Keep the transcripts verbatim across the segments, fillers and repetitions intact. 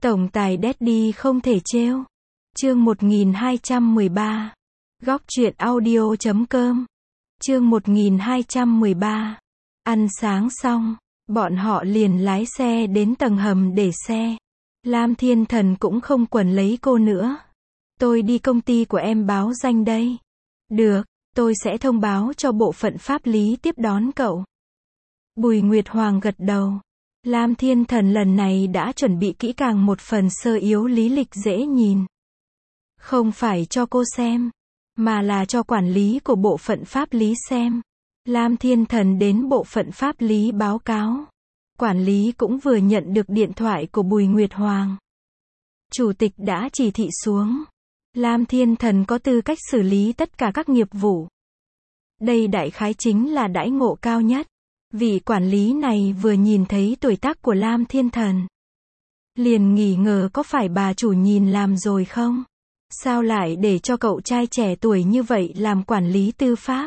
Tổng tài Daddy không thể trêu. Chương một nghìn hai trăm mười ba. Góc truyện audio chấm com. Chương một nghìn hai trăm mười ba. Ăn sáng xong, bọn họ liền lái xe đến tầng hầm để xe. Lam Thiên Thần cũng không quần lấy cô nữa. Tôi đi công ty của em báo danh đây. Được, tôi sẽ thông báo cho bộ phận pháp lý tiếp đón cậu. Bùi Nguyệt Hoàng gật đầu. Lam Thiên Thần lần này đã chuẩn bị kỹ càng một phần sơ yếu lý lịch dễ nhìn. Không phải cho cô xem, mà là cho quản lý của bộ phận pháp lý xem. Lam Thiên Thần đến bộ phận pháp lý báo cáo. Quản lý cũng vừa nhận được điện thoại của Bùi Nguyệt Hoàng. Chủ tịch đã chỉ thị xuống. Lam Thiên Thần có tư cách xử lý tất cả các nghiệp vụ. Đây đại khái chính là đãi ngộ cao nhất. Vị quản lý này vừa nhìn thấy tuổi tác của Lam Thiên Thần, liền nghi ngờ có phải bà chủ nhìn làm rồi không? Sao lại để cho cậu trai trẻ tuổi như vậy làm quản lý tư pháp?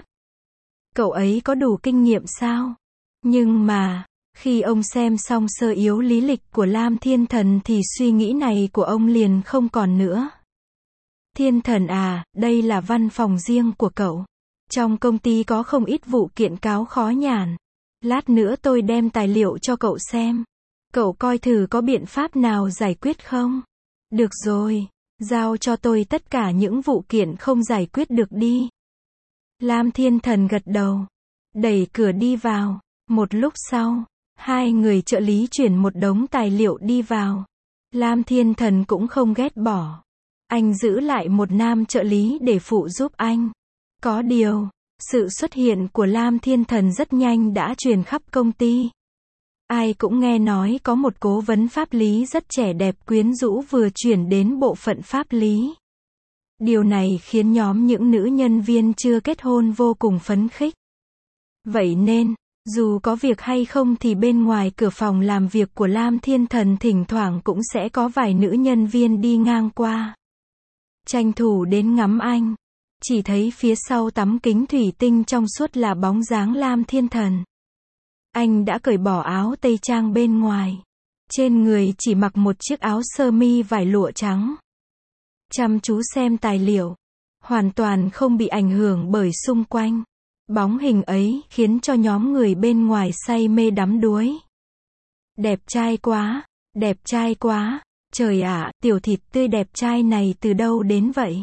Cậu ấy có đủ kinh nghiệm sao? Nhưng mà, khi ông xem xong sơ yếu lý lịch của Lam Thiên Thần thì suy nghĩ này của ông liền không còn nữa. Thiên Thần à, đây là văn phòng riêng của cậu. Trong công ty có không ít vụ kiện cáo khó nhằn. Lát nữa tôi đem tài liệu cho cậu xem. Cậu coi thử có biện pháp nào giải quyết không? Được rồi, giao cho tôi tất cả những vụ kiện không giải quyết được đi. Lam Thiên Thần gật đầu, đẩy cửa đi vào. Một lúc sau, hai người trợ lý chuyển một đống tài liệu đi vào. Lam Thiên Thần cũng không ghét bỏ. Anh giữ lại một nam trợ lý để phụ giúp anh. Có điều, sự xuất hiện của Lam Thiên Thần rất nhanh đã truyền khắp công ty. Ai cũng nghe nói có một cố vấn pháp lý rất trẻ đẹp quyến rũ vừa chuyển đến bộ phận pháp lý. Điều này khiến nhóm những nữ nhân viên chưa kết hôn vô cùng phấn khích. Vậy nên, dù có việc hay không thì bên ngoài cửa phòng làm việc của Lam Thiên Thần thỉnh thoảng cũng sẽ có vài nữ nhân viên đi ngang qua. Tranh thủ đến ngắm anh. Chỉ thấy phía sau tấm kính thủy tinh trong suốt là bóng dáng Lam Thiên Thần. Anh đã cởi bỏ áo tây trang bên ngoài. Trên người chỉ mặc một chiếc áo sơ mi vải lụa trắng. Chăm chú xem tài liệu. Hoàn toàn không bị ảnh hưởng bởi xung quanh. Bóng hình ấy khiến cho nhóm người bên ngoài say mê đắm đuối. Đẹp trai quá, đẹp trai quá. Trời ạ, tiểu thịt tươi đẹp trai này từ đâu đến vậy?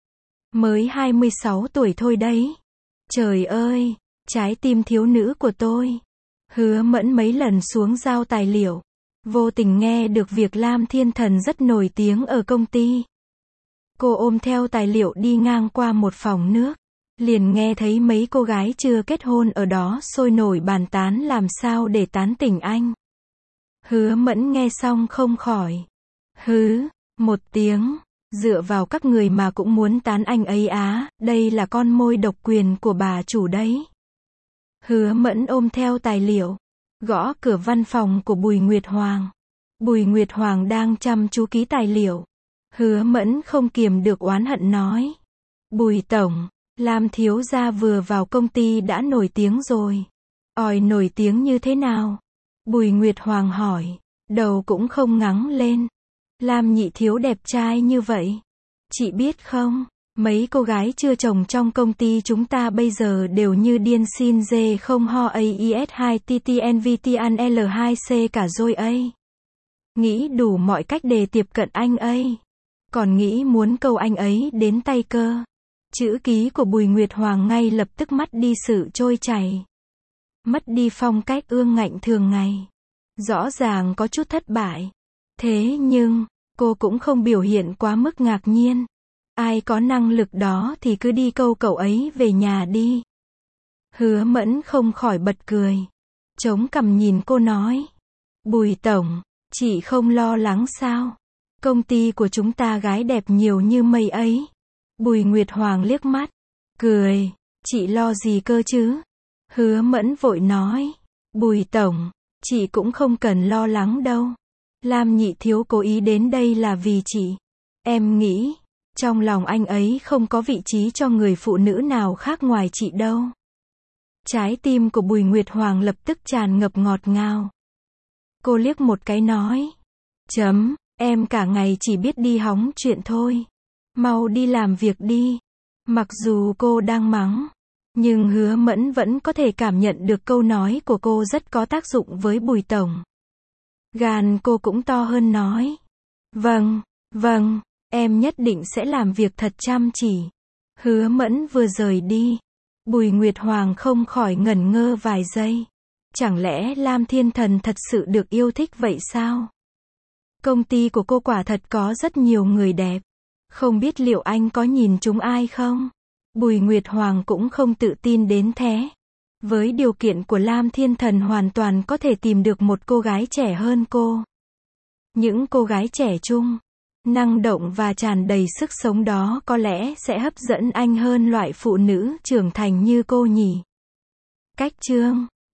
Mới hai mươi sáu tuổi thôi đấy. Trời ơi, trái tim thiếu nữ của tôi. Hứa Mẫn mấy lần xuống giao tài liệu. Vô tình nghe được việc Lam Thiên Thần rất nổi tiếng ở công ty. Cô ôm theo tài liệu đi ngang qua một phòng nước. Liền nghe thấy mấy cô gái chưa kết hôn ở đó sôi nổi bàn tán làm sao để tán tỉnh anh. Hứa Mẫn nghe xong không khỏi. Hứ, một tiếng. Dựa vào các người mà cũng muốn tán anh ấy á, đây là con môi độc quyền của bà chủ đấy. Hứa Mẫn ôm theo tài liệu, gõ cửa văn phòng của Bùi Nguyệt Hoàng. Bùi Nguyệt Hoàng đang chăm chú ký tài liệu. Hứa Mẫn không kiềm được oán hận nói. Bùi tổng, Lam thiếu gia vừa vào công ty đã nổi tiếng rồi. Ỏi nổi tiếng như thế nào? Bùi Nguyệt Hoàng hỏi, đầu cũng không ngắng lên. Lam nhị thiếu đẹp trai như vậy. Chị biết không, mấy cô gái chưa chồng trong công ty chúng ta bây giờ đều như điên xin dê không ho a i s hai t t n v t n l hai c cả rồi ấy. Nghĩ đủ mọi cách để tiếp cận anh ấy. Còn nghĩ muốn câu anh ấy đến tay cơ. Chữ ký của Bùi Nguyệt Hoàng ngay lập tức mất đi sự trôi chảy. Mất đi phong cách ương ngạnh thường ngày. Rõ ràng có chút thất bại. Thế nhưng, cô cũng không biểu hiện quá mức ngạc nhiên. Ai có năng lực đó thì cứ đi câu cậu ấy về nhà đi. Hứa Mẫn không khỏi bật cười. Chống cằm nhìn cô nói. Bùi tổng, chị không lo lắng sao? Công ty của chúng ta gái đẹp nhiều như mây ấy. Bùi Nguyệt Hoàng liếc mắt. Cười, chị lo gì cơ chứ? Hứa Mẫn vội nói. Bùi tổng, chị cũng không cần lo lắng đâu. Lam nhị thiếu cố ý đến đây là vì chị. Em nghĩ, trong lòng anh ấy không có vị trí cho người phụ nữ nào khác ngoài chị đâu. Trái tim của Bùi Nguyệt Hoàng lập tức tràn ngập ngọt ngào. Cô liếc một cái nói. Chấm, Em cả ngày chỉ biết đi hóng chuyện thôi. Mau đi làm việc đi. Mặc dù cô đang mắng, nhưng Hứa Mẫn vẫn có thể cảm nhận được câu nói của cô rất có tác dụng với Bùi tổng. Gan cô cũng to hơn nói. Vâng, vâng, em nhất định sẽ làm việc thật chăm chỉ. Hứa Mẫn vừa rời đi, Bùi Nguyệt Hoàng không khỏi ngẩn ngơ vài giây. Chẳng lẽ Lam Thiên Thần thật sự được yêu thích vậy sao? Công ty của cô quả thật có rất nhiều người đẹp. Không biết liệu anh có nhìn chúng ai không? Bùi Nguyệt Hoàng cũng không tự tin đến thế. Với điều kiện của Lam Thiên Thần hoàn toàn có thể tìm được một cô gái trẻ hơn cô. Những cô gái trẻ trung, năng động và tràn đầy sức sống đó có lẽ sẽ hấp dẫn anh hơn loại phụ nữ trưởng thành như cô nhỉ. Cách chương